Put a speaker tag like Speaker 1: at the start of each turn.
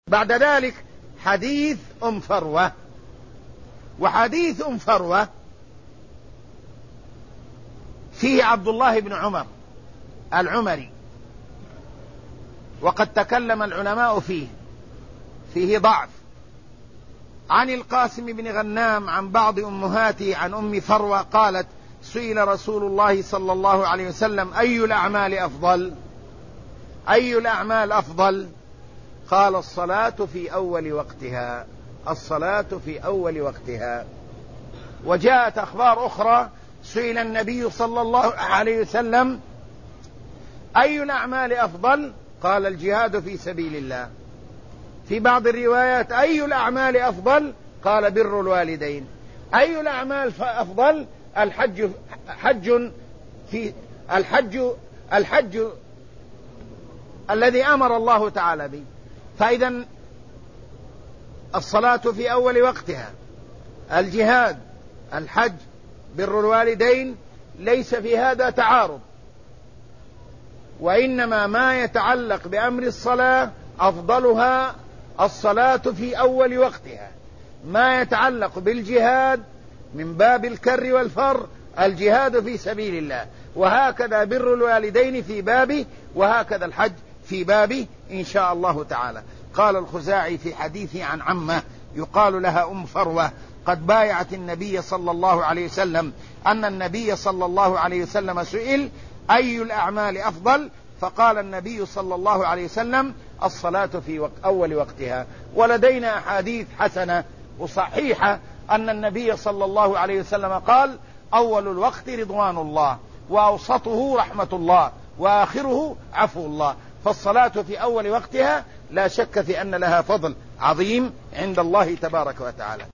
Speaker 1: بعد ذلك حديث فروة. وحديث فروة فيه عبد الله بن عمر العمري، وقد تكلم العلماء فيه ضعف. عن القاسم بن غنام عن بعض أمهاته عن أم فروة قالت: سئل رسول الله صلى الله عليه وسلم: أي الأعمال أفضل؟ أي الأعمال أفضل؟ قال: الصلاة في أول وقتها. الصلاة في أول وقتها. وجاءت أخبار أخرى: سئل النبي صلى الله عليه وسلم: أي الأعمال أفضل؟ قال: الجهاد في سبيل الله. في بعض الروايات: أي الأعمال أفضل؟ قال: بر الوالدين. أي الأعمال أفضل؟ الحج الذي أمر الله تعالى به. فإذا الصلاة في أول وقتها، الجهاد، الحج، بر الوالدين، ليس في هذا تعارض، وإنما ما يتعلق بأمر الصلاة أفضلها الصلاة في أول وقتها. ما يتعلق بالجهاد من باب الكر والفر الجهاد في سبيل الله، وهكذا بر الوالدين في بابه، وهكذا الحج في بابه إن شاء الله تعالى. قال الخزاعي في حديثه عن عمه يقال لها أم فروة قد بايعت النبي صلى الله عليه وسلم أن النبي صلى الله عليه وسلم سئل: أي الأعمال أفضل؟ فقال النبي صلى الله عليه وسلم: الصلاة في أول وقتها. ولدينا أحاديث حسنة وصحيحة أن النبي صلى الله عليه وسلم قال: أول الوقت رضوان الله، وأوسطه رحمة الله، وآخره عفو الله. فالصلاة في أول وقتها لا شك في أن لها فضل عظيم عند الله تبارك وتعالى.